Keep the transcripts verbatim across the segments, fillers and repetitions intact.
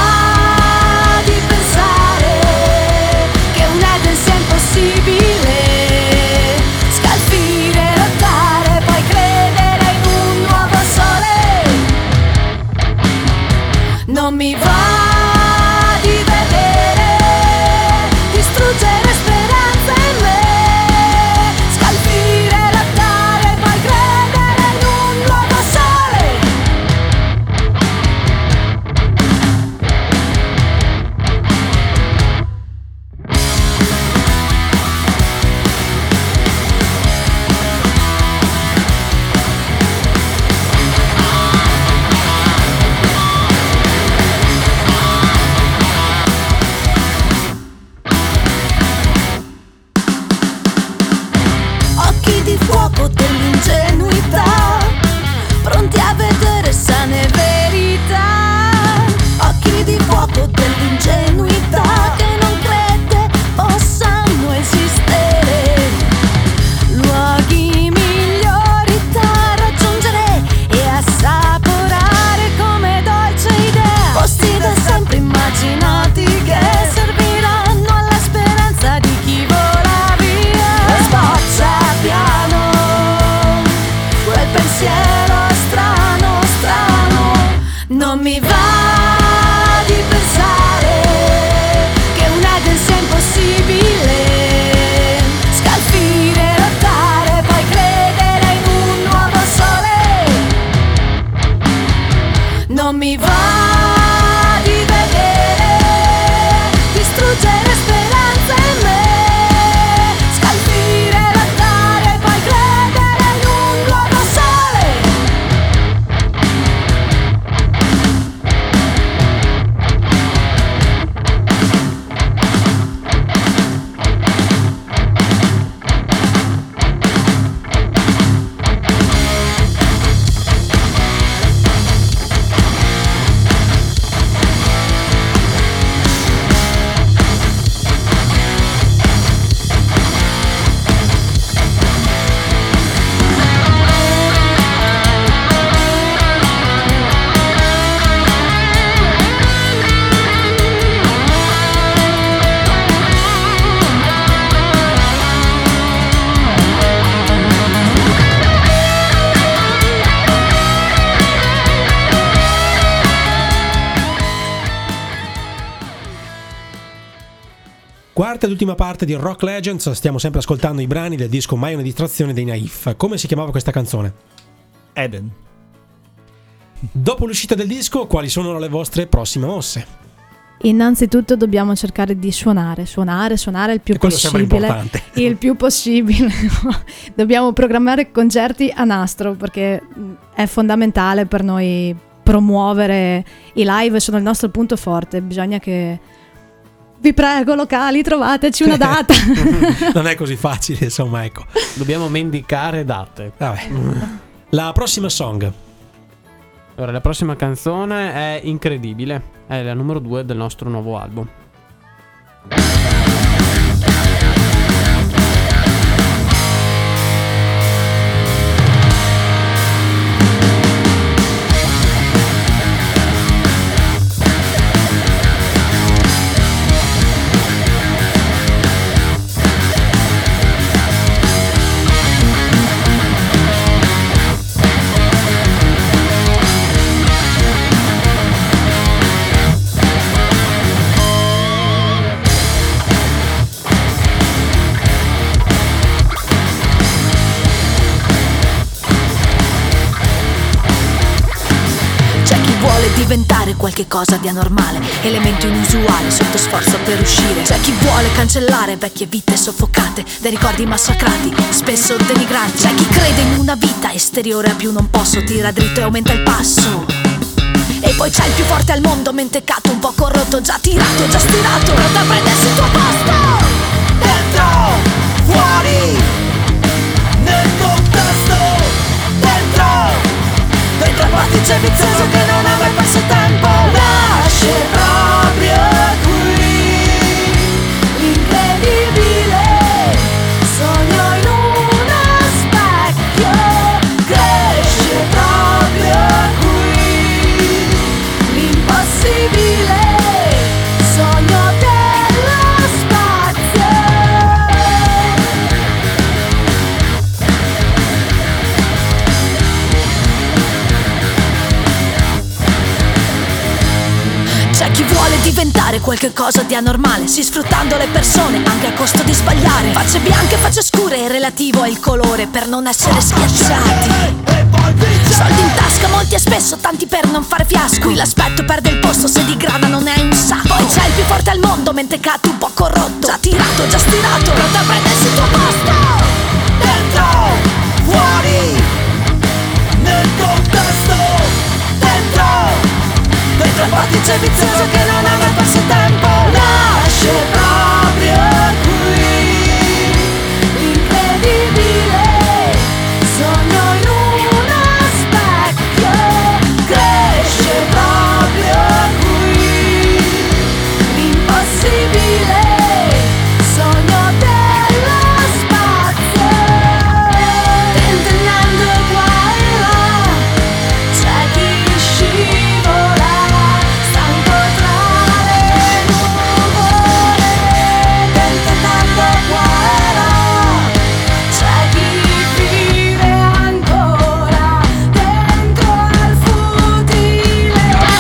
di pensare che un Eden sia impossibile. Scalfire, lottare, poi credere in un nuovo sole. Non mi va di vedere distruggere speranza in me. Scalfire, lottare, poi credere in un nuovo sole. Occhi di fuoco dell'ingenuità, pronti a vedere sane verità. Occhi di fuoco dell'ingenuità che non crede possano esistere. Luoghi migliori da raggiungere e assaporare come dolce idea. Posti da sempre immaginati che serviranno alla speranza di chi vola via. Sboccia piano quel pensiero strano, strano. Non mi va di pensare che un Eden sia impossibile. Scalfire, lottare, poi credere in un nuovo sole. Non mi va di vedere distruggere speranza in me. Scalfire, lottare, poi credere in un nuovo sole. Quarta ed ultima parte di Rock Legends, stiamo sempre ascoltando i brani del disco Mai una distrazione dei Naif. Come si chiamava questa canzone? Eden. Dopo l'uscita del disco, quali sono le vostre prossime mosse? Innanzitutto dobbiamo cercare di suonare, suonare, suonare il più E quello sembra possibile. importante. Il più possibile. Dobbiamo programmare concerti a nastro perché è fondamentale per noi promuovere i live, sono il nostro punto forte. Bisogna che, vi prego locali, trovateci una data. Non è così facile, insomma, ecco. Dobbiamo mendicare date. Vabbè. La prossima song. Allora, la prossima canzone è incredibile, è la numero due del nostro nuovo album. Diventare qualche cosa di anormale, elemento inusuale sotto sforzo per uscire. C'è chi vuole cancellare vecchie vite soffocate dai ricordi massacrati, spesso denigranti. C'è chi crede in una vita esteriore a più non posso, tira dritto e aumenta il passo. E poi c'è il più forte al mondo, mentecato, un po' corrotto, già tirato, già stirato, pronto a prendersi il tuo posto. Dentro, fuori, nel contesto. Dentro, dentro il vortice vizioso che non ha mai perso tempo. Nasce proprio qui l'incredibile sogno in uno specchio. Cresce proprio qui l'impossibile. inventare qualche cosa di anormale, sì, sfruttando le persone anche a costo di sbagliare. Facce bianche, facce scure, relativo al colore, per non essere schiacciati. Soldi in tasca, molti e spesso, tanti per non fare fiasco. Qui l'aspetto perde il posto se di grana non è un sacco. Poi c'è il più forte al mondo, mentecato un po' corrotto, già tirato, già stirato, pronto a prendersi il tuo posto. Dentro, fuori, nel contesto. Dentro, dentro il vortice vizioso che non ama il passatempo. Nasce proprio qui l'incredibile sogno in uno specchio. Cresce proprio qui l'impossibile sogno dello spazio. Tentennando qua e là c'è chi scivola, stanco tra le nuvole. Tentennando qua e là c'è chi vive ancora dentro al futile.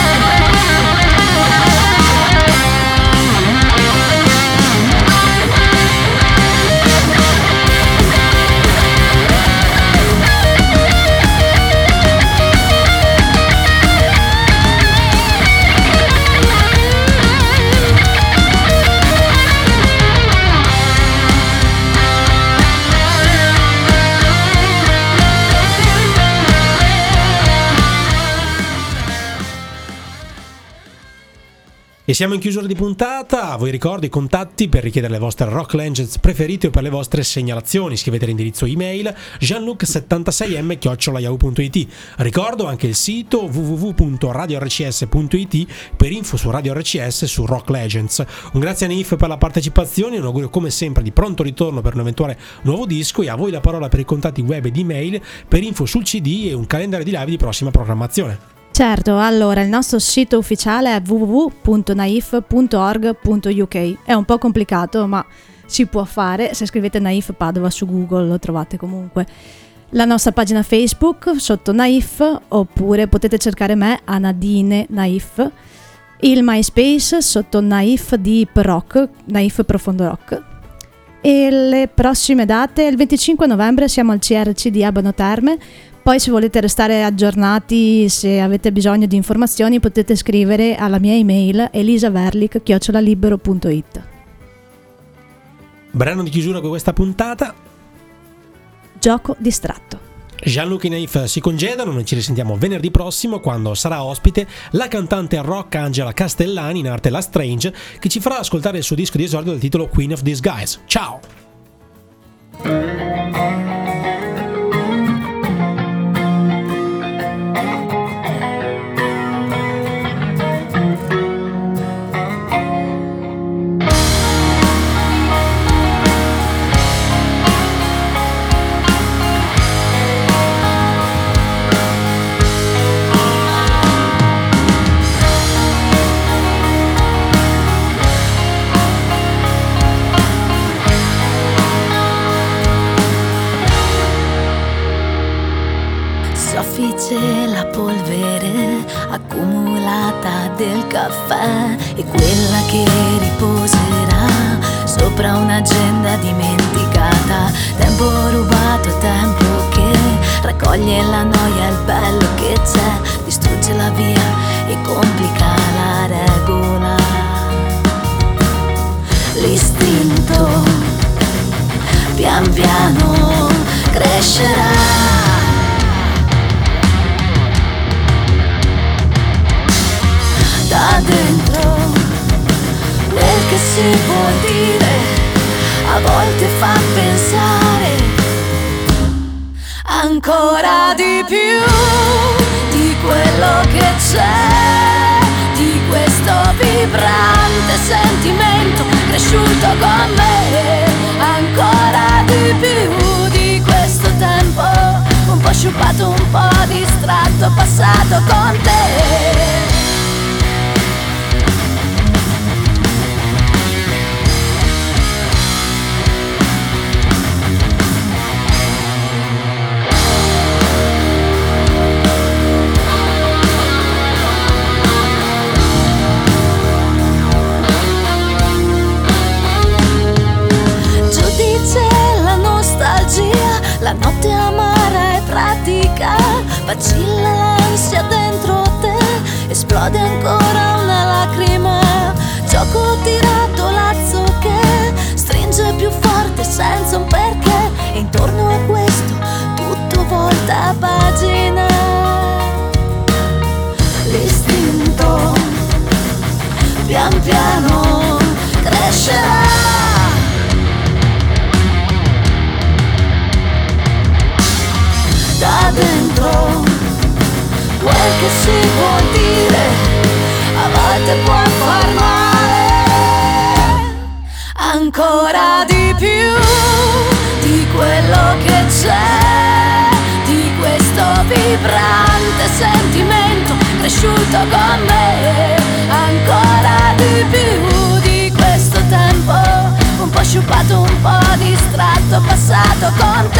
E siamo in chiusura di puntata. Vi ricordo i contatti per richiedere le vostre Rock Legends preferite o per le vostre segnalazioni. Scrivete l'indirizzo email gianluca settantasei m chiocciola yahoo punto it. Ricordo anche il sito w w w punto radio r c s punto i t per info su Radio R C S su Rock Legends. Un grazie a Naif per la partecipazione, un augurio come sempre di pronto ritorno per un eventuale nuovo disco, e a voi la parola per i contatti web ed email per info sul C D e un calendario di live di prossima programmazione. Certo, allora il nostro sito ufficiale è w w w punto naif punto org punto u k. È un po' complicato, ma si può fare. Se scrivete Naif Padova su Google lo trovate comunque. La nostra pagina Facebook sotto Naif, oppure potete cercare me, Anadine Naif. Il MySpace sotto Naif Deep Rock, Naif Profondo Rock. E le prossime date, il venticinque novembre siamo al C R C di Abano Terme. Poi se volete restare aggiornati, se avete bisogno di informazioni, potete scrivere alla mia email elisaverlic chiocciola libero punto it. Brano di chiusura con questa puntata: Gioco distratto. Gianluca e Naif si congedano, noi ci risentiamo venerdì prossimo quando sarà ospite la cantante rock Angela Castellani, in arte La Strange, che ci farà ascoltare il suo disco di esordio dal titolo Queen of Disguise. Ciao! Soffice la polvere accumulata del caffè e quella che riposerà sopra un'agenda dimenticata. Tempo rubato, tempo che raccoglie la noia, il bello che c'è, distrugge la via e complica la regola. L'istinto pian piano crescerà. Da dentro quel che si può dire a volte fa pensare ancora di più di quello che c'è, di questo vibrante sentimento cresciuto con me, ancora di più di questo tempo un po' sciupato, un po' distratto, passato con te. La notte amara e pratica, vacilla l'ansia dentro te, esplode ancora una lacrima, gioco tirato lazzo che stringe più forte senza un perché, e intorno a questo tutto volta pagina. L'istinto pian piano crescerà, da dentro quel che si può dire a volte può far male, ancora di più di quello che c'è, di questo vibrante sentimento cresciuto con me, ancora di più di questo tempo un po' sciupato, un po' distratto, passato con te.